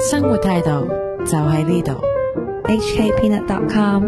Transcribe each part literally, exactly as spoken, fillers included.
生活態度就喺呢度。H K Peanut dot com。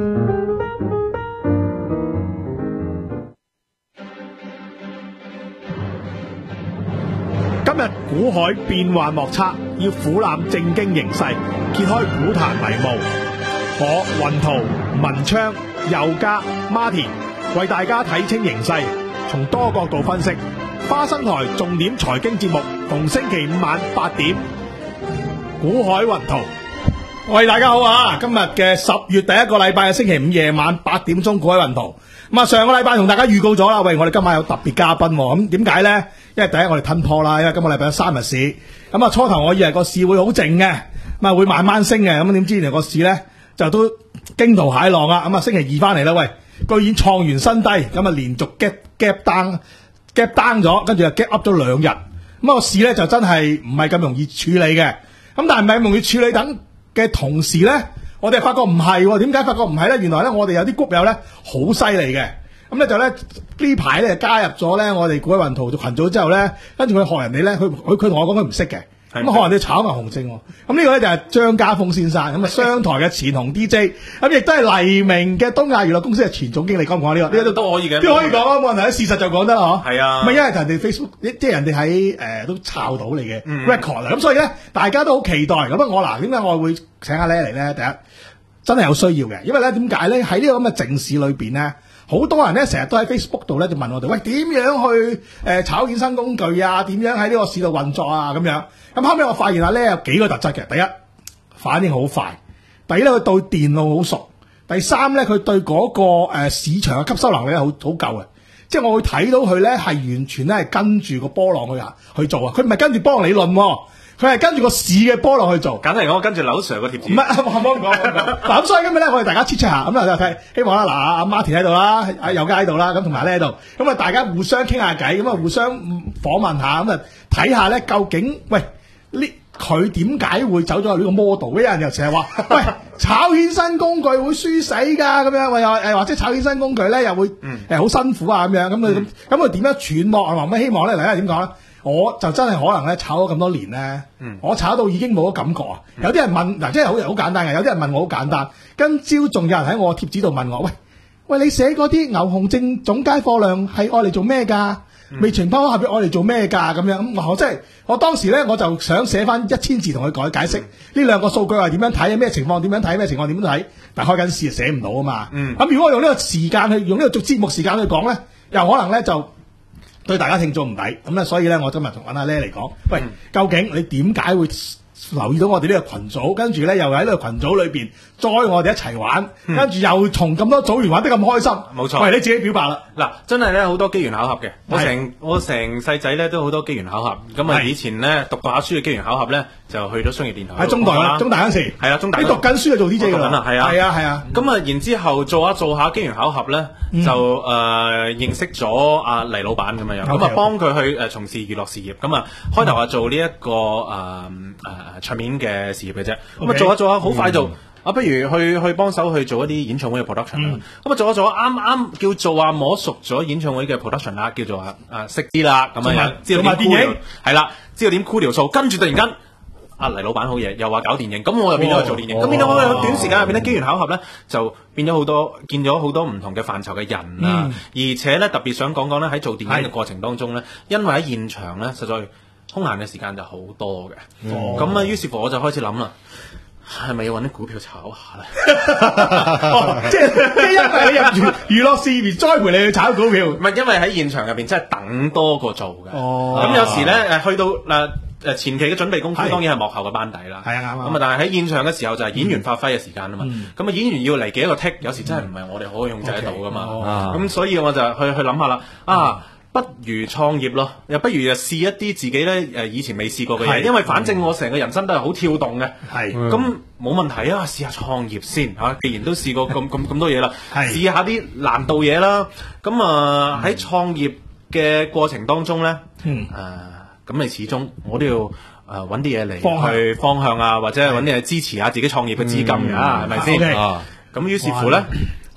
今日股海變幻莫測，要俯瞰正經形勢，揭開股壇迷霧。我雲圖、文昌、佑嘉、Martin 為大家睇清形勢，從多角度分析。花生台重點財經節目，逢星期五晚八點，股海雲圖。喂，大家好啊！今日嘅十月第一個禮拜嘅星期五夜晚八點鐘，股海雲圖。咁啊，上個禮拜同大家預告咗啦，喂，我哋今晚有特別嘉賓，咁點解呢？因為第一我哋吞破啦，因為今個禮拜有三日市，咁啊初頭我以為個市會好靜嘅，咁啊會慢慢升嘅，咁點知原來個市呢就都驚濤駭浪啊！咁啊星期二翻嚟啦，喂，居然創完新低，咁啊連續 gap gap down gap down 咗，跟住又 gap up 咗兩日，咁啊個市呢就真係唔係咁容易處理嘅，咁但係唔係咁容易處理等嘅同時呢，我哋發覺唔係，點解發覺唔係呢？原來呢，我哋有啲股友呢好犀利嘅。咁咧就咧呢排咧加入咗咧我哋股海雲圖群組之後咧，跟住佢學人哋咧，佢佢佢同我講佢唔識嘅，咁學人哋炒牛熊證。咁呢個咧就係張家豐先生，咁啊商台嘅前紅 D J， 咁亦都係黎明嘅東亞娛樂公司嘅前總經理。講唔講呢個？呢個都都可以嘅， 都可以講啊，冇問題。事實就講得嗬。係啊，唔係因為人哋 Facebook， 即係人哋喺誒都抄到你嘅 record 啦。咁、嗯、所以咧，大家都好期待。咁啊，我嗱點解我會請阿 Lay 嚟咧？第一，真係有需要嘅，因為咧點解咧喺呢個咁嘅靜市裏邊咧？好多人咧成日都喺 Facebook 度咧就問我哋，喂，點樣去誒、呃、炒衍生工具啊？點樣喺呢個市度運作啊？咁樣咁後尾我發現下咧有幾個特質嘅。第一，反應好快；第二咧，佢對電腦好熟；第三咧，佢對嗰、那個誒、呃、市場嘅吸收能力好好夠嘅。即係我會睇到佢咧係完全咧係跟住個波浪去去做啊！佢唔係跟住波浪理論、啊。佢係跟住個市嘅波落去做， 簡單嚟講，我跟住劉 Sir 個貼紙。 唔係，唔好講。嗱咁所以今日咧，我哋大家切磋下，咁就睇，希望啦，嗱阿 Martin 喺度啦，阿佑嘉喺度啦，咁同埋咧喺度，咁啊大家互相傾下偈，咁啊互相訪問下，咁啊睇下咧究竟，喂呢佢點解會走咗去呢個 model？ 有人又成日話，喂炒衍生工具會輸死㗎，咁樣，喂又誒或者炒衍生工具咧又會誒好、嗯、辛苦啊，咁樣，咁佢咁咁佢點樣揣摩啊？話咩希望咧？嚟下點講咧？我就真係可能咧炒咗咁多年咧、嗯，我炒到已經冇咗感覺啊、嗯！有啲人問嗱，即係好好簡單嘅，有啲人問我好簡單。今朝仲有人喺我貼紙度問我，喂喂，你寫嗰啲牛熊證總街貨量係愛嚟做咩㗎？未情拋下邊愛嚟做咩㗎？咁樣咁我真係我當時咧我就想寫翻一千字同佢改解釋呢、嗯、兩個數據係點樣睇，咩情況點樣睇，咩情況點樣睇。但係開緊市就寫唔到啊嘛。咁、嗯、如果我用呢個時間去用呢個做節目時間去講咧，又可能咧就對大家聽眾唔抵，咁咧所以咧我今日同揾阿 Lay 嚟講，喂，究竟你點解會留意到我哋呢個群組，跟住咧又喺呢個群組裏邊再我哋一齊玩，跟、嗯、住又從咁多組員玩得咁開心，冇錯。喂，你自己表白啦， 嗱，真係咧好多機緣巧合嘅，我成我成世仔咧都好多機緣巧合，咁啊以前咧讀過下書嘅機緣巧合咧就去咗商業電台， 喺中大啦，中大嗰陣時，係啊，中大，你讀緊書就做 D J 㗎啦，係啊，係啊，係啊，咁啊然之後做下做下機緣巧合咧、嗯，就誒、呃、認識咗阿黎老闆咁樣樣，咁啊幫佢去誒從事娛樂事業，咁啊開頭啊做呢、這、一個誒誒。呃呃場面嘅事業嘅啫，咁、okay. 啊做下做下好快就、嗯、啊，不如去去幫手去做一啲演唱會嘅 production 啦。咁、嗯、啊做下做下啱啱叫做啊摸熟咗演唱會嘅 production 啦，叫做啊啊識啲啦，咁樣知道點箍條係啦，知道點箍條數，跟住突然間阿黎老闆好嘢，又話搞電影，咁我又變咗去做電影，咁、哦、變咗我有短時間入邊咧機緣巧合咧，就變咗好多見咗好多唔同嘅範疇嘅人啦、嗯，而且咧特別想講講咧喺做電影嘅過程當中咧，因為喺現場咧實在。空閒嘅時間就好多嘅，咁、哦、啊，於是乎我就開始諗啦，係咪要揾啲股票炒下咧、 哦？即係即係因為你入娛娛樂事業栽培你去炒股票， 唔係因為喺現場入邊真係等多過做嘅。哦，咁有時咧誒去到嗱誒前期嘅準備功夫當然係幕後嘅班底啦。係啊啱啊。咁啊，但係喺現場嘅時候就係演員發揮嘅時間啊嘛。咁、嗯、啊，演員要嚟幾多個 take，有時真係唔係我哋可以控制得到噶嘛。咁、okay. 哦、所以我就去去諗下啦。啊！不如創業咯，又不如就試一啲自己咧誒以前未試過嘅嘢，因為反正我成個人生都係好跳動嘅，係咁冇問題啊！試下創業先嚇，既然都試過咁咁咁多嘢啦，試下啲難度嘢啦。咁啊喺創業嘅過程當中咧，誒、嗯、咁、呃、你始終我都要誒揾啲嘢嚟去方向啊，或者係揾啲嘢支持下自己創業嘅資金㗎，係咪先？咁於是乎咧。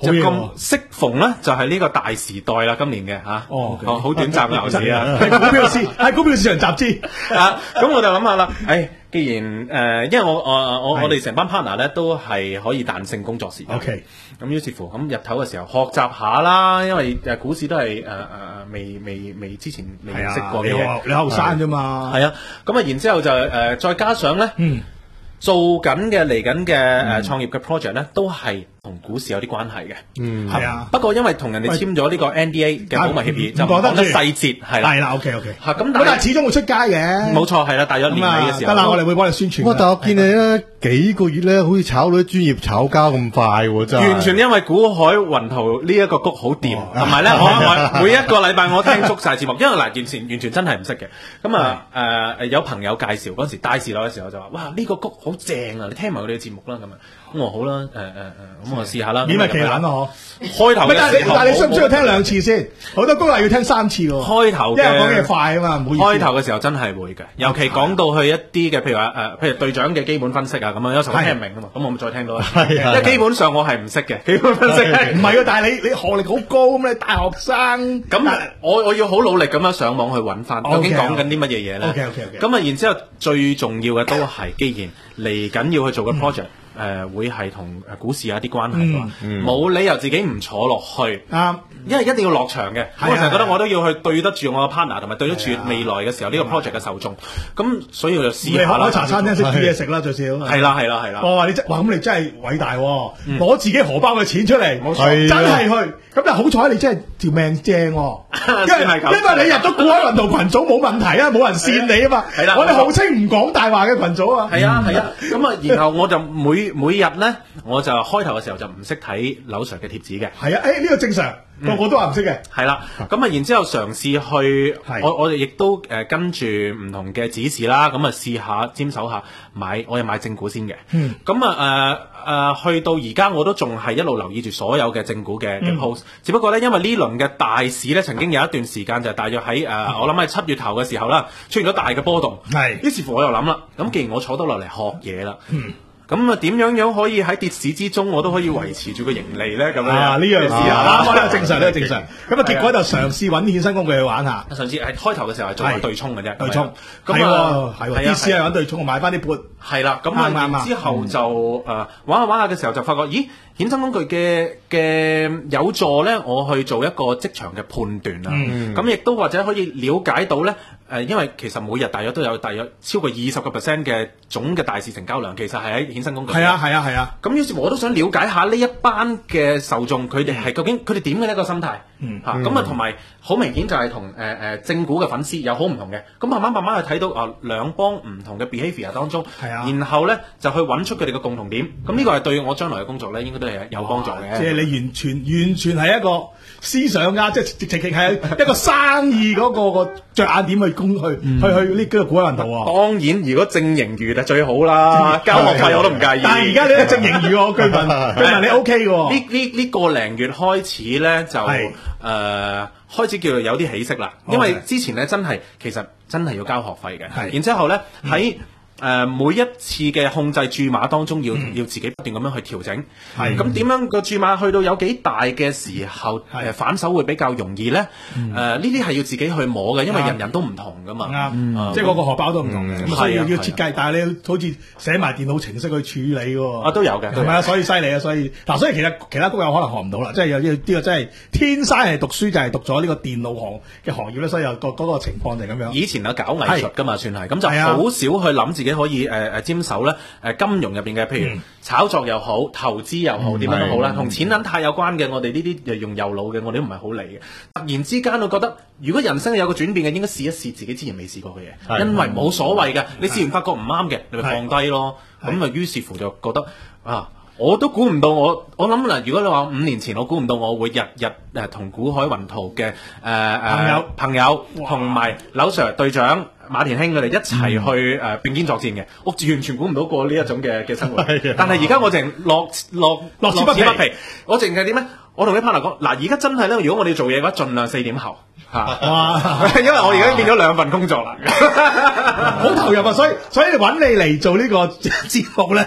就咁適逢咧，就係呢個大時代啦，今年嘅嚇， 哦， 好短暫嘅牛市啊， 係股票市，係股票市場集資啊，咁我就諗下啦，誒。既然誒、呃，因為我我我我哋成班 partner 咧都係可以彈性工作時間。 OK， 咁於是乎咁日頭嘅時候學習下啦，因為誒股市都係誒誒未未未之前未認識過嘅嘢。 你後生啫嘛。 係啊，咁啊然之後就誒、呃、再加上咧，嗯、做緊嘅嚟緊嘅誒創業嘅 project 咧，都係同股市有啲關係嘅。嗯，係啊。不過因為同人哋簽咗呢個 N D A 嘅保密協議，就唔講得細節係啦。 係啦 ，OK OK。 嚇咁， 但係始終會出街嘅。冇錯，係啦，大約年尾嘅時候。 得啦，我哋會幫你宣傳。 哇！但我見你咧幾個月咧，好似炒到啲專業炒家咁快喎，真係。 完全因為股海雲圖呢一個谷好掂，同埋咧，我我每一個禮拜我聽足晒節目，因為嗱，完全完全真係唔識嘅。咁啊誒有朋友介紹嗰陣時大時代嘅時候就話：哇！呢個谷好正啊！你聽埋佢哋嘅節目啦咁啊。咁我好啦，誒誒誒，咁我試下啦。 勉為其難咯， 嗬。開頭嘅時候， 但係你需唔需要聽兩次先？好多歌係要聽三次喎。 開頭嘅， 因為講嘢快啊嘛，唔好意思。 開頭嘅時候真係會嘅，尤其講到去一啲嘅，譬如話誒，譬如隊長嘅基本分析啊，咁樣有時候聽唔明啊嘛，咁我咪再聽到啦。因為基本上我係唔識嘅基本分析， 唔係啊，但係你你學歷好高咁，你大學生咁，我我要好努力咁樣上網去揾翻，究竟講緊啲乜嘢嘢咧 ？OK OK OK。 咁啊，然之後最重要嘅都係，既然嚟緊要去做嘅 project。誒、呃、會係同股市有一啲關係㗎，冇、嗯嗯、理由自己唔坐落去，啱、嗯，因為一定要落場嘅。我成日覺得我都要去對得住我個 partner，同埋對得住未來嘅時候呢、啊、個 project 嘅受眾。咁、啊、所以我就試下啦。 你開茶餐廳識煮嘢食啦，最少。 係啦係啦係啦。 我話你真，哇咁你真係偉大喎！攞、嗯、自己荷包嘅錢出嚟，冇錯， 真係去。咁就好彩你真係條命正喎，因為因為你入咗股海雲圖群組冇問題啊，冇人跣你啊嘛。係啦，我哋號稱唔講大話嘅群組啊。 係啊係啊，咁啊，然後我就每每日咧，我就開頭嘅時候就唔識睇劉 Sir 嘅貼紙嘅。 係啊，誒呢個正常，個個都話唔識嘅。係啦， 咁啊，然之後嘗試去，我我哋亦都誒跟住唔同嘅指示啦，咁啊試下沾手下買，我又買正股先嘅。嗯，咁啊誒。誒、呃、去到而家我都仲係一路留意住所有嘅正股嘅嘅 post，只不過咧因為呢輪嘅大市咧曾經有一段時間就係大約喺誒、呃嗯、我諗喺七月頭嘅時候啦，出現咗大嘅波動，係，於是乎我又諗啦，咁既然我坐到落嚟學嘢啦。嗯咁啊，點樣樣可以喺跌市之中，我都可以維持住個盈利咧？咁樣啊，呢樣試下啦，呢個正常，呢個正常。咁啊，結果就嘗試揾衍生工具去玩下。嘗試係開頭嘅時候係做緊對沖嘅啫，對沖。咁啊，係喎，跌市係揾對沖，我買翻啲盤。係啦，咁啊，之後就誒玩下玩下嘅時候就發覺，咦，衍生工具嘅嘅有助咧，我去做一個即場嘅判斷啦。咁亦都或者可以了解到咧。誒，因為其實每日大約都有大約超過二十個 percent 嘅總嘅大市成交量，其實係喺衍生工具。係啊，係啊，係啊。咁於是我都想了解下呢一班嘅受眾，佢哋係究竟佢哋點嘅呢個心態？嗯，嚇咁啊，同埋好明顯就係同誒誒正股嘅粉絲有好唔同嘅。咁慢慢慢慢去睇到啊兩幫唔同嘅 behaviour 當中，係啊，然後咧就去揾出佢哋嘅共同點。咁呢個係對我將來嘅工作咧，應該都係有幫助嘅。即係你完全完全係一個思想家，即係直情係一個生意嗰個個着眼點去。去去去呢個股海雲圖啊！當然，如果正盈餘就最好啦，交學費我都唔介意。但係而家你都正盈餘喎，據聞據聞你 OK 嘅喎。呢呢呢個零月開始咧就誒、呃、開始叫做有啲起色啦，因為之前咧真係其實真係要交學費嘅，然之後咧喺。誒、呃、每一次嘅控制注碼當中要，要、嗯、要自己不斷咁樣去調整。係咁點樣個注碼去到有幾大嘅時候，誒、呃、反手會比較容易咧？誒呢啲係要自己去摸嘅，因為人人都唔同噶嘛。啱、嗯嗯，即係嗰個荷包都唔同嘅，咁、嗯、所以要設計。但係你要好似寫埋電腦程式去處理喎。啊，都有嘅，係咪啊？所以犀利啊！所以嗱，所以其實其他都有可能學唔到啦。即係有呢呢個真係天生係讀書就係讀咗呢個電腦行嘅行業咧，所以有個嗰個情況就係咁樣。以前有搞藝術噶嘛，算係咁就好少去諗自己可以誒誒、呃、沾手咧誒、呃、金融入邊嘅，譬如炒作又好，投資又好，點、嗯、樣都好啦，同錢銀太有關嘅，我哋呢啲用右腦嘅，我哋都唔係好理嘅。突然之間，我覺得如果人生有個轉變嘅，應該試一試自己之前未試過嘅嘢，因為冇所謂嘅。你試完發覺唔啱嘅，你咪放低咯。咁啊，於是乎就覺得啊，我都估唔到我，我諗嗱，如果你話五年前，我估唔到我會日日誒同股海雲圖嘅誒誒朋友朋友同埋劉 Sir 隊長。馬田兄佢哋一齊去誒並肩作戰嘅，我完全估唔到過呢一種嘅嘅生活。但係而家我淨落落樂此不疲，我淨係點咧？我同啲 partner 講，嗱，而家真係咧，如果我哋做嘢嘅話，盡量四點後嚇。哇！因為我而家變咗兩份工作啦，好投入啊！所以所以揾你嚟做呢個節目咧。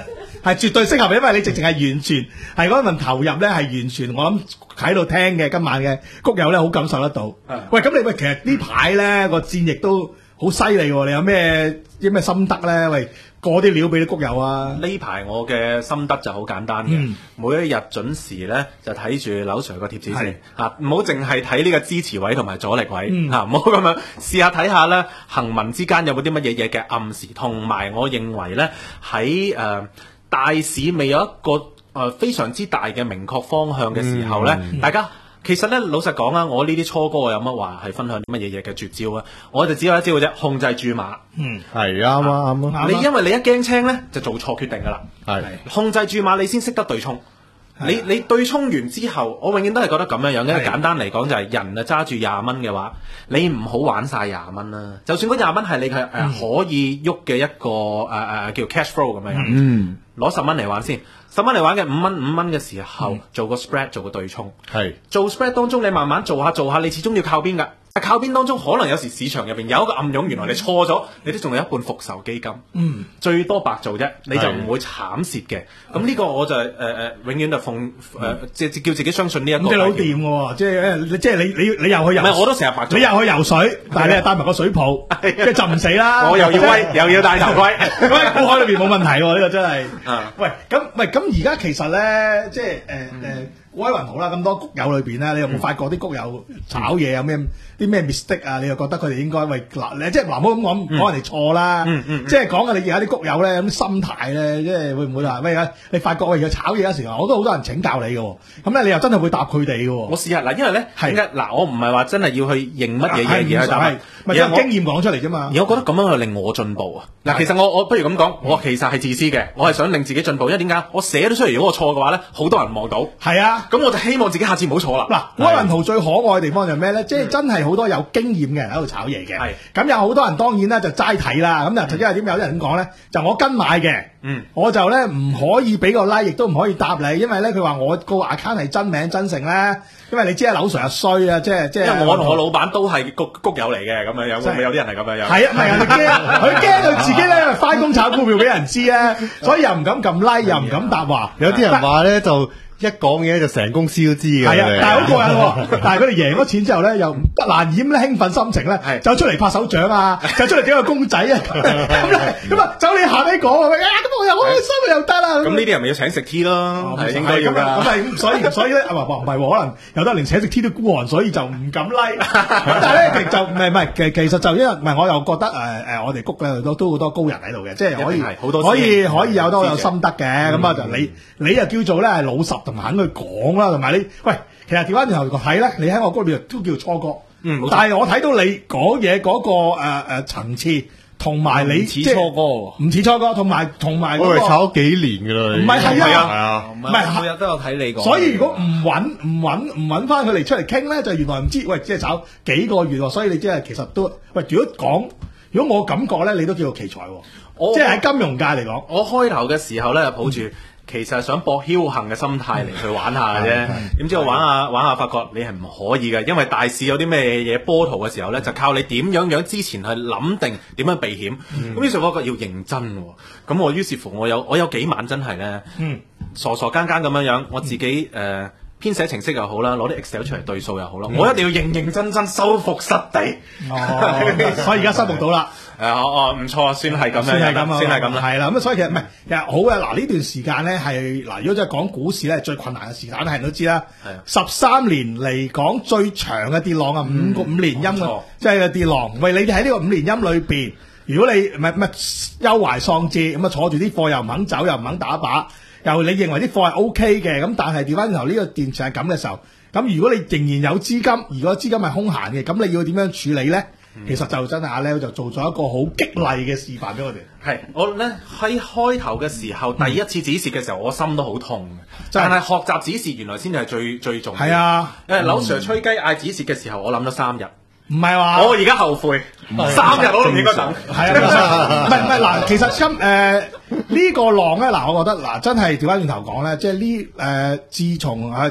係絕對適合，因為你直情係完全係嗰份投入咧，係完全我諗喺度聽嘅今晚嘅谷友咧，好感受得到。喂，咁你喂，其實呢排咧個戰役都好犀利喎，你有咩啲咩心得咧？喂，過啲料俾啲谷友啊！ 呢排我嘅心得就好簡單嘅， 嗯、每一日準時咧就睇住劉 Sir 個貼紙先嚇，唔好淨係睇呢個支持位同埋阻力位嚇，唔好咁樣試下睇下咧，行文之間有冇啲乜嘢嘢嘅暗示，同埋我認為咧喺誒大市未有一個誒、呃、非常之大嘅明確方向嘅時候咧，嗯、大家。其實咧，老實講啊，我呢啲初哥有乜話係分享啲乜嘢嘢嘅絕招啊？我就只有一招嘅啫，控制注碼。嗯， 係啱啊，啱啊。 你因為你一驚青咧，就做錯決定噶啦。係控制注碼，你先識得對沖。你你對沖完之後，我永遠都係覺得咁樣樣。因為簡單嚟講就係人啊揸住廿蚊嘅話，你唔好玩晒廿蚊啦。就算嗰廿蚊係你係誒可以喐嘅一個誒誒、呃、叫 cash flow 咁樣樣。嗯，攞十蚊嚟玩先。十蚊嚟玩嘅五蚊五蚊嘅時候，嗯、做個 spread 做個對沖，係做 spread 當中你慢慢做下做下，你始終要靠邊㗎。靠邊當中可能有時市場入邊有一個暗湧，原來你錯咗，你都仲有一半復仇基金，嗯，最多白做啫，你就唔會慘蝕嘅。咁呢個我就誒誒、呃、永遠就奉誒即係叫自己相信呢一個。即係好掂喎，即係即係你你你又去游，唔係我都成日白做，你又去游水，但係你又帶埋個水泡，即係浸唔死啦。我又要威，又要戴頭盔，咁喺股海裏邊冇問題喎，呢個真係。啊，喂，咁喂咁而家其實咧，即係誒誒。股海雲圖啦，咁多谷友裏邊咧，你有冇發覺啲谷友炒嘢有咩啲咩 mistake 啊？你又覺得佢哋應該喂嗱，你即係嗱，唔好咁講講人哋錯啦，嗯嗯、即係講下你而家啲谷友咧咁心態咧，即係會唔會話喂啊？你發覺喂而家炒嘢嗰時候，我都好多人請教你嘅，咁咧你又真係會答佢哋嘅。我試下嗱，因為咧點解嗱，我唔係話真係要去認乜嘢嘢而去答，係咪有經驗講出嚟啫嘛？而我覺得咁樣去令我進步啊！嗱，其實我我不如咁講，我其實係自私嘅，我係想令自己進步，因為點解？我寫咗出嚟，如果我錯嘅話咧，好多人望到。係啊。咁我就希望自己下次唔好錯啦。嗱，股海雲圖最可愛嘅地方就係咩咧？即係真係好多有經驗嘅人喺度炒嘢嘅。係。咁有好多人當然咧就齋睇啦。咁就因為點有啲人咁講咧，就我跟買嘅。嗯。我就咧唔可以俾個 like，亦都唔可以答你，因為咧佢話我個 account 係真名真姓咧。因為你知啊，劉 Sir 又衰啊，即係即係。因為我同我老闆都係谷谷友嚟嘅，咁樣有會有啲人係咁樣樣。係啊，唔係人哋驚，佢驚佢自己咧翻工炒股票俾人知咧，所以又唔敢撳 like，又唔敢答話。有啲人話咧就。一講嘢就成公司都知嘅，係啊，但係好過癮喎！但係佢哋贏咗錢之後咧，又不難掩咧興奮心情咧，就出嚟拍手掌啊，就出嚟整個公仔啊，咁咧咁啊，走你下底講啊，咁我又開心又得啦。咁呢啲人咪要請食 tea 咯，係應該要㗎。咁係所以所以咧，唔係唔係，可能有得連請食 tea 都孤寒，所以就唔敢 like。咁但係咧，就唔係唔係，其其實就因為唔係，我又覺得誒誒，我哋谷咧都都好多高人喺度嘅，即係可以可以可以有多有心得嘅。咁啊就你你又叫做咧係老實。同埋肯去講啦，同埋你喂，其實調翻轉頭睇咧，你喺我嗰邊都叫初哥，嗯，但係我睇到你講嘢嗰個誒誒層次，同埋你似初哥，唔似初哥，同埋同埋我係炒咗幾年噶啦，唔係係啊，係啊，唔係每日都有睇你講，所以如果唔揾唔揾唔揾翻佢哋出嚟傾咧，就原來唔知喂，即係炒幾個月喎，所以你即係其實都喂，如果講如果我感覺咧，你都叫做奇才喎，即係喺金融界嚟講，我開頭嘅時候咧，抱住。其實係想博僥倖嘅心態嚟去玩下嘅啫，點知我玩下玩下發覺你係唔可以嘅，因為大市有啲咩嘢波圖嘅時候咧，就靠你點樣樣之前去諗定點樣避險。咁、嗯、於是我覺得要認真喎，咁我於是乎我有我有幾晚真係咧，嗯、傻傻更更咁樣樣，我自己誒、呃、編寫程式又好啦，攞啲 Excel 出嚟對數又好啦，嗯、我一定要認認真真收復失地。哦，所以而家收復到啦。誒，哦哦，唔錯，算係咁樣，算係咁，算係咁啦，係啦，咁所以其實唔係，其實好嘅。嗱呢段時間咧係嗱，如果真係講股市咧，最困難嘅時間，係人都知啦。係十三年嚟講最長嘅跌浪啊，五個五連陰嘅，即係跌浪。喂，你哋喺呢個五連陰裏邊，如果你唔係唔係憂懷喪志，咁啊坐住啲貨又唔肯走，又唔肯打靶，又你認為啲貨係 O K 嘅，咁但係調翻頭呢個電池係咁嘅時候，咁如果你仍然有資金，如果資金係空閒嘅，咁你要點樣處理咧？其實就真係阿 Leo 就做咗一個好激勵嘅示範俾我哋。係我咧喺開頭嘅時候，第一次止蝕嘅時候，我心都好痛。但係學習止蝕原來先至係最最重要。係啊，因為劉 Sir 吹雞嗌止蝕嘅時候，我諗咗三日。唔係話我而家後悔，三日我都唔應該等。係啊，唔係唔係嗱，其實今誒呢個浪咧，嗱，我覺得嗱真係調翻轉頭講咧，即係呢誒，自從誒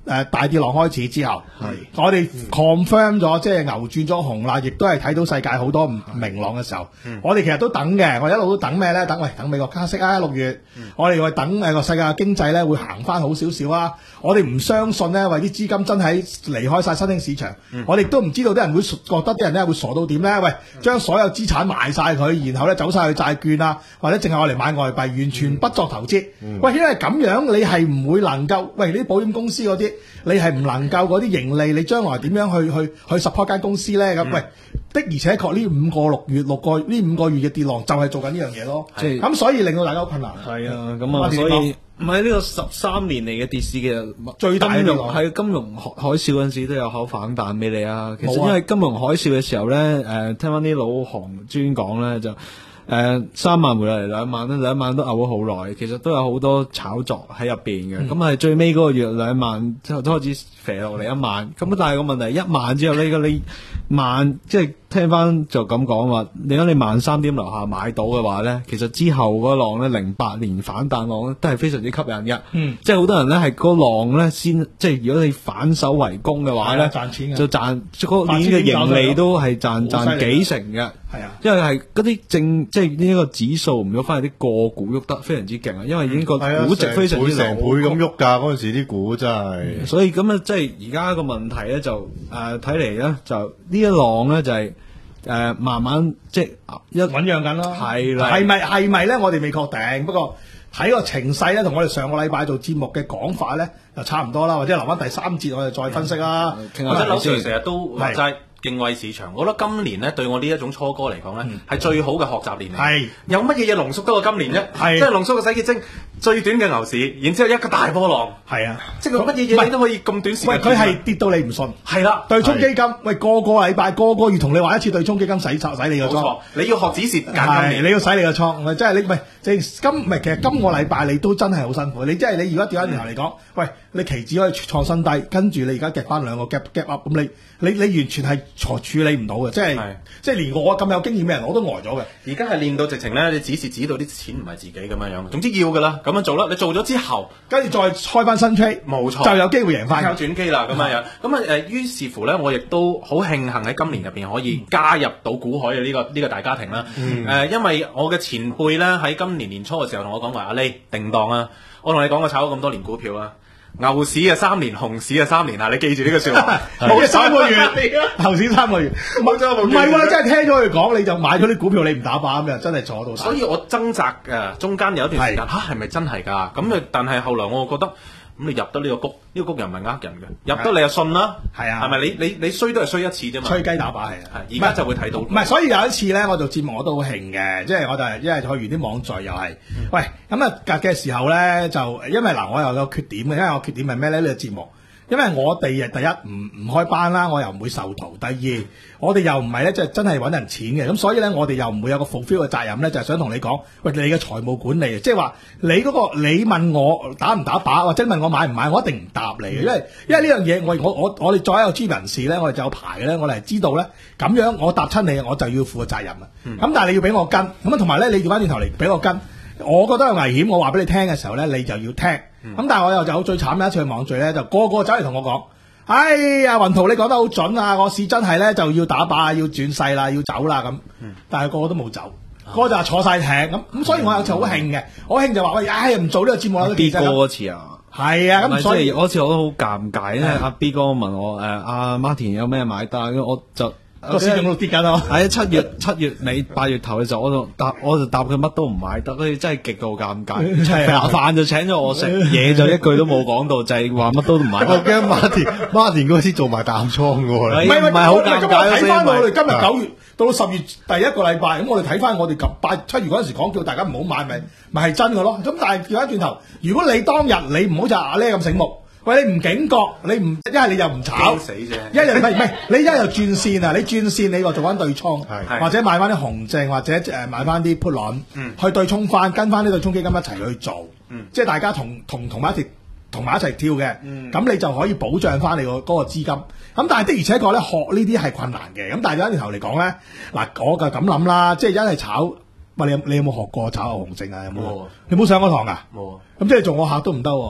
誒大跌浪開始之後，我哋 confirm 咗即係牛轉咗紅啦，亦都係睇到世界好多唔明朗嘅時候，我哋其實都等嘅，我哋一路都等咩咧？等喂等美國加息啊，六月，我哋話等誒個世界嘅經濟咧會行翻好少少啊，我哋唔相信咧，為啲資金真係離開晒新興市場，我哋都唔知道啲人會覺得啲人咧會傻到點咧？喂，將所有資產賣晒佢，然後咧走晒去債券啊，或者淨係我嚟買外幣，完全不作投資。喂，因為咁樣你係唔會能夠，喂呢啲保險公司嗰啲。你係唔能夠嗰啲盈利，你將來點樣去去去 support 間公司咧？咁、嗯、喂，的而且確呢五個六月六個呢五個月嘅跌浪就係做緊呢樣嘢咯。即係咁，所以令到大家好困難。 係啊，咁啊，所以唔係呢個十三年嚟嘅跌市其實最大金融喺金融海海嘯嗰陣時都有口反彈俾你啊。其實因為金融海嘯嘅時候咧，誒、呃、聽翻啲老行專講咧就。誒、呃、三萬回落嚟兩萬咧，兩萬都嘔咗好耐，其實都有好多炒作喺入邊嘅。咁係、嗯、最尾嗰個月兩萬之後都開始肥落嚟一萬。咁但係個問題一萬之後呢，你你萬即係聽翻就咁講話，如果你萬三點樓下買到嘅話咧，其實之後嗰浪咧零八年反彈浪咧都係非常之吸引嘅。嗯，即係好多人咧係嗰浪咧先，即係如果你反手為攻嘅話咧，賺錢嘅就賺嗰年嘅盈利都係賺賺幾成嘅。係啊，因為係嗰啲正即係呢一個指數唔喐翻，係啲個股喐得非常之勁啊！因為已經個估值非常之成倍咁喐㗎，嗰陣時啲股真係。 所以咁啊，即係而家個問題咧，就誒睇嚟咧，就呢一浪咧就係、是、誒、呃、慢慢即係一醞釀緊咯。 係啦， 係咪係咪咧？我哋未確定，不過睇個情勢咧，同我哋上個禮拜做節目嘅講法咧，就差唔多啦。或者留翻第三節我哋再分析啦。 或者劉 Sir成日都話齋。敬畏市場，我覺得今年咧對我呢一種初哥嚟講咧係最好嘅學習年嚟。係有乜嘢嘢濃縮得過今年啫？係即係濃縮個洗潔精最短嘅牛市，然之後一個大波浪。係啊，即係乜嘢嘢你都可以咁短時間。喂，佢係跌到你唔信。係啦，對沖基金，喂個個禮拜個個月同你話一次對沖基金洗洗你個倉。冇錯，你要學止蝕揀今年，你要洗你個倉。喂，即係你唔係即係今唔係其實今個禮拜你都真係好辛苦。你即係你如果調翻轉頭嚟講，喂，你期指可以創新低，跟住你而家夾翻兩個 gap gap up，咁你你你完全係處處理唔到嘅，即係即係連我咁有經驗嘅人我都呆咗嘅。而家係練到直情咧，你指示指到啲錢唔係自己咁樣樣。總之要㗎啦，咁樣做啦。你做咗之後，跟住再開翻新 trade，冇錯，就有機會贏翻。靠轉機啦，咁樣樣。咁啊誒，於是乎咧，我亦都好慶幸喺今年入邊可以加入到股海嘅呢、這個呢、這個大家庭啦。誒、嗯呃，因為我嘅前輩咧喺今年年初嘅時候同我講話，阿李定當啊，我同你講我炒咗咁多年股票啊。牛市啊三年，熊市啊三年啊！你記住呢個說話，冇三個月，牛市三個月，冇咗冇。唔係喎，真係聽咗佢講，你就買咗啲股票，你唔打靶咁真係坐到。所以我掙扎嘅中間有一段時間，吓係咪真係㗎？咁啊，但係後來我覺得，咁你入得呢個谷，呢、這個谷又唔係呃人嘅，入得你就信啦。係啊，係咪你你你衰都係衰一次啫嘛？吹雞打靶係啊，而家就會睇到。唔係，所以有一次咧，我做節目我都好興嘅，即係我就係因為去完啲網聚又係，嗯、喂咁啊隔嘅時候咧，就因為嗱我又有缺點嘅，因為我缺點係咩咧？呢、這個節目。因為我哋第一唔唔開班啦，我又唔會授徒。第二，我哋又唔係咧，即係真係揾人錢嘅。咁所以咧，我哋又唔會有個 fulfill 嘅責任咧，就係、是、想同你講，喂，你嘅財務管理，即係話你嗰、那個你問我打唔打靶，或者問我買唔買，我一定唔答你嘅，因為因為呢樣嘢，我我我我哋作為一個專業人士咧，我哋就有牌嘅咧，我哋係知道咧，咁樣我答親你，我就要負個責任啊。咁、嗯、但係你要俾我跟，咁啊同埋咧，你調翻轉頭嚟俾我跟。我覺得有危險，我話俾你聽嘅時候咧，你就要聽。咁、嗯、但係我又就最慘嘅一次去網聚咧，就個個走嚟同我講：哎呀，雲圖你講得好準啊！我試真係咧就要打靶，要轉勢啦，要走啦咁。但係個個都冇走，嗯、個個就係坐晒艇咁。咁所以我有次好興嘅，好興就話：喂，唉，唔做呢個節目啦。B 哥嗰次啊，係啊，咁所以嗰次我都好尷尬，因為阿 B 哥問我：誒、呃，阿、啊、Martin 有咩買單？我就。個市仲喺度跌緊咯，喺七月七月尾八月頭嘅時候，我就答我就答佢乜都唔買得，佢真係極度尷尬。飯就請咗我食，嘢就一句都冇講到，就係話乜都唔買。我驚馬田馬田嗰時做埋淡倉嘅喎，唔係唔係好尷尬。睇翻我哋今日九月到十月第一個禮拜，咁我哋睇翻我哋八七月嗰陣時講叫大家唔好買，咪咪係真嘅咯。咁但係調翻轉頭，如果你當日你唔好就阿叻咁醒目。喂，你唔警覺，你唔一係你又唔炒死啫，一係唔係唔係，你一係又轉線啊！你轉線你話做翻對沖，或者買翻啲紅證，或者誒買翻啲 put 輪，去對沖翻，跟翻呢對沖基金一齊去做，嗯、即係大家同同同埋一齊同埋一齊跳嘅，咁、嗯、你就可以保障翻你個嗰個資金。咁但係的而且確咧，學呢啲係困難嘅。咁但係有一頭嚟講咧，嗱我就咁諗啦，即係一係炒，喂你有你有冇學過炒牛熊證啊？有冇？你冇上過堂㗎？冇。咁即係做我客都唔得。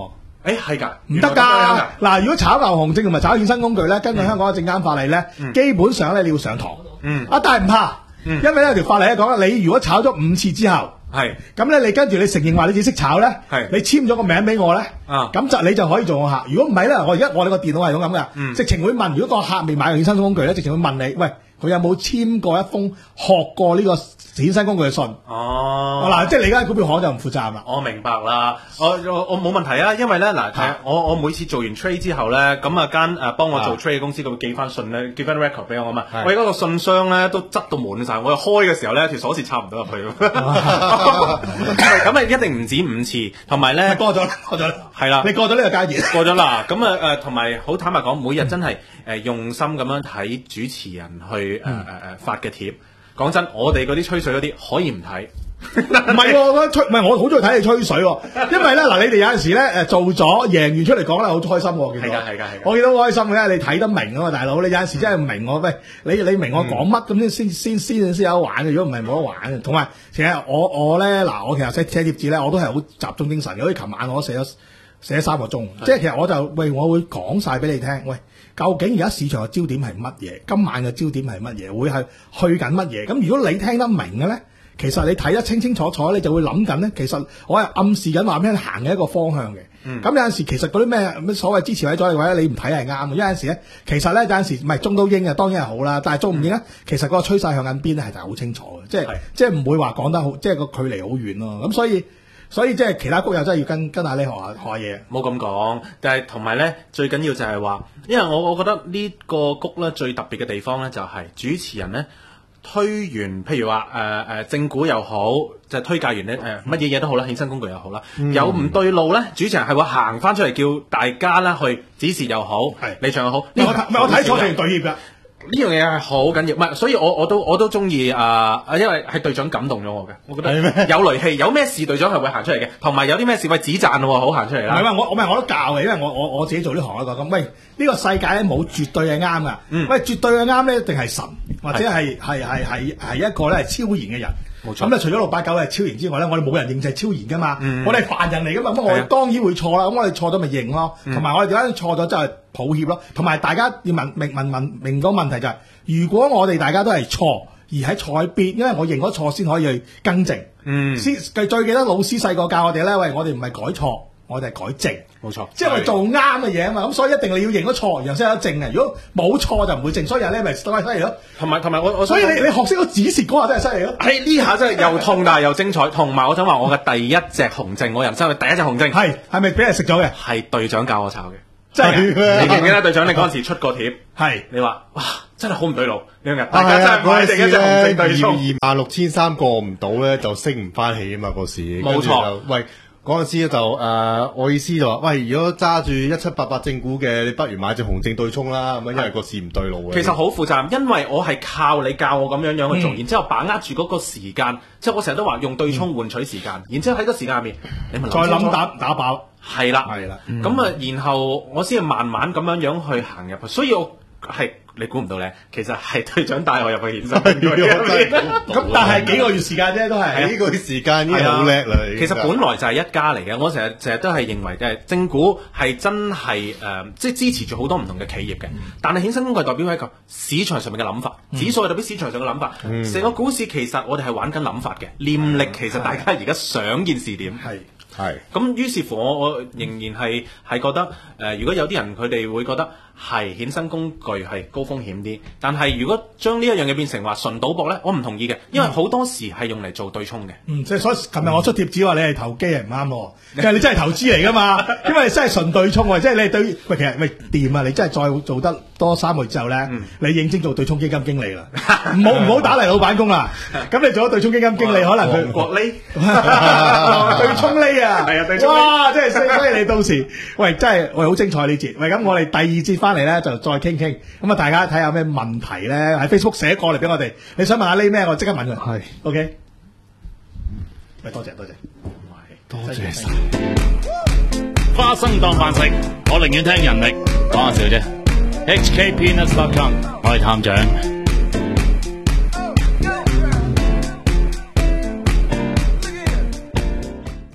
誒係㗎， 唔得㗎。嗱，如果炒牛熊證同埋炒衍生工具咧，根據香港嘅證監法例咧，基本上咧你要上堂。嗯。啊，但係唔怕，因為咧條法例咧講，你如果炒咗五次之後，係咁咧，你跟住你承認話你自己識炒咧，係你簽咗個名俾我咧，啊，咁就你就可以做我客。如果唔係咧，我而家我哋個電腦係咁咁嘅，直情會問，如果個客未買過衍生工具咧，直情會問你，喂，佢有冇簽過一封學過呢個衍生工具嘅信？哦，嗱，即係你而家股票行就唔負責啦。 我明白啦，我我我冇問題啊，因為咧嗱，我我每次做完 trade 之後咧，咁啊間誒幫我做 trade 嘅公司佢會寄翻信咧，寄翻 record 俾我啊嘛。我而家個信箱咧都執到滿晒，我又開嘅時候咧條鎖匙插唔到入去。咁啊一定唔止五次，同埋咧過咗啦，過咗啦，係啦，你過咗呢個階段， 過咗啦。咁啊誒，同埋好坦白講，每日真係誒用心咁樣睇主持人去誒誒誒發嘅貼。講真，我哋嗰啲吹水嗰啲可以唔睇， 唔係我覺得吹，唔係我好中意睇你吹水喎。因為咧嗱，你哋有陣時咧誒做咗贏完出嚟講咧，好開心喎。 係㗎係㗎係㗎， 我見到好開心嘅，你睇得明啊嘛，大佬。你有陣時真係唔明我，喂，你你明我講乜咁先先先先有得玩嘅。如果唔係冇得玩嘅。同埋其實我我咧嗱，我其實寫寫貼紙咧，我都係好集中精神嘅。好似琴晚我寫咗寫咗三個鐘，即係其實我就喂，我會講晒俾你聽，喂。究竟而家市場嘅焦點係乜嘢？今晚嘅焦點係乜嘢？會係去緊乜嘢？咁如果你聽得明嘅咧，其實你睇得清清楚楚，你就會諗緊咧。其實我係暗示緊話咩行嘅一個方向嘅。咁、嗯、有陣時其實嗰啲咩咩所謂支持位阻力位咧，你唔睇係啱嘅。有陣時咧，其實咧有陣時唔係中都英啊，當然係好啦。但係中唔英咧，其實嗰個趨勢向緊邊咧係就好清楚嘅，即係即係唔會話講得好，即係個距離好遠咯。咁所以。所以即係其他谷友真係要跟跟下你學下學下嘢， 冇咁講。但係同埋咧，最緊要就係話，因為我我覺得呢個谷咧最特別嘅地方咧，就係主持人咧推完，譬如話誒誒正股又好，就係、推介完咧誒乜嘢嘢都好啦，衍生工具又好啦，嗯、有唔對路咧，主持人係會行翻出嚟叫大家啦去指示又好，離場又好。 我睇我睇錯成隊協㗎。 呢樣嘢係好緊要，唔係，所以我我都我都中意啊！因為係隊長感動咗我嘅，我覺得有雷氣，有咩事隊長係會行出嚟嘅，同埋有啲咩事喂指讚咯，好行出嚟啦。 唔係我我唔係我都教嘅，因為我我我自己做呢行一個咁。喂，呢、呢個世界咧冇絕對係啱噶，嗯、喂，絕對嘅啱咧一定係神或者係係係係係一個咧係超然嘅人。冇錯。咁咧除咗六八九係超然之外咧，我哋冇人認就係超然噶嘛。嗯、我哋係凡人嚟噶嘛，咁我哋當然會錯啦。咁我哋錯咗咪認咯，同埋、嗯、我哋點解錯咗就係抱歉咯。同埋大家要問明問問明個問題就係、是。如果我哋大家都係錯，而喺錯喺邊，因為我認咗錯先可以去更正。嗯，先最記得老師細個教我哋咧，喂，我哋唔係改錯，我哋係改正。冇錯，即係我哋做啱嘅嘢啊嘛。咁所以一定你要認咗錯，然後先有得正嘅。如果冇錯就唔會正，所以咧咪都係犀利咯。同埋同埋我我所以你你學識咗指示嗰下真係犀利咯。係呢下真係又痛但係又精彩。同埋我想話我嘅第一隻紅證，我人生嘅第一隻紅證係係咪俾人食咗嘅？係隊長教我炒嘅。真係，你記唔記得隊長？你嗰陣時出個貼，係你話哇，真係好唔對路。你今日大家真係買定一隻紅證對沖， 二萬六千三過唔到咧，就升唔翻起啊嘛！嗰時冇錯。喂，嗰陣時咧就誒、呃，我意思就話，喂，如果揸住一七八八正股嘅，你不如買隻紅證對沖啦。咁樣因為個市唔對路嘅。其實好負責任，因為我係靠你教我咁樣樣去做，嗯、然之後把握住嗰個時間。即係我成日都話用對沖換取時間，嗯、然之後喺個時間入面，你咪再諗打打爆。係啦，係啦，咁啊，然後我先慢慢咁樣樣去行入去，所以我係你估唔到咧，其實係隊長帶我入去衍生工具入面。咁但係幾個月時間啫，都係幾個月時間已經好叻啦。其實本來就係一家嚟嘅，我成日成日都係認為嘅，正股係真係誒，即係支持住好多唔同嘅企業嘅。但係衍生工具代表係一個市場上面嘅諗法，指數係代表市場上嘅諗法。成個股市其實我哋係玩緊諗法嘅，念力其實大家而家想件事點係。係，咁於是乎我我仍然係係覺得，誒、呃，如果有啲人佢哋會覺得係衍生工具係高風險啲，但係如果將呢一樣嘢變成話純賭博咧，我唔同意嘅，因為好多時係用嚟做對沖嘅。嗯，即係所以琴日我出貼紙話你係投機係唔啱喎，其實你真係投資嚟㗎嘛，因為你真係純對沖喎，即係你係對，喂，其實喂掂啊，你真係再做得多三個月之後咧，嗯、你認真做對沖基金經理啦，唔好唔好打嚟老闆工啦，咁你做咗對沖基金經理，可能佢國利對沖呢啊。係啊，對沖哇，真係犀利！到時，喂，真係喂好精彩呢節。喂，咁我哋第二節翻嚟咧，就再傾傾。咁啊，大家睇下有咩問題咧，喺 Facebook 寫過嚟俾我哋。你想問下呢咩？我即刻問佢。係 ，OK。喂，多謝多謝，多謝晒。花生當飯食，我寧願聽人力講下笑啫。H K Peanuts dot com，我係探長。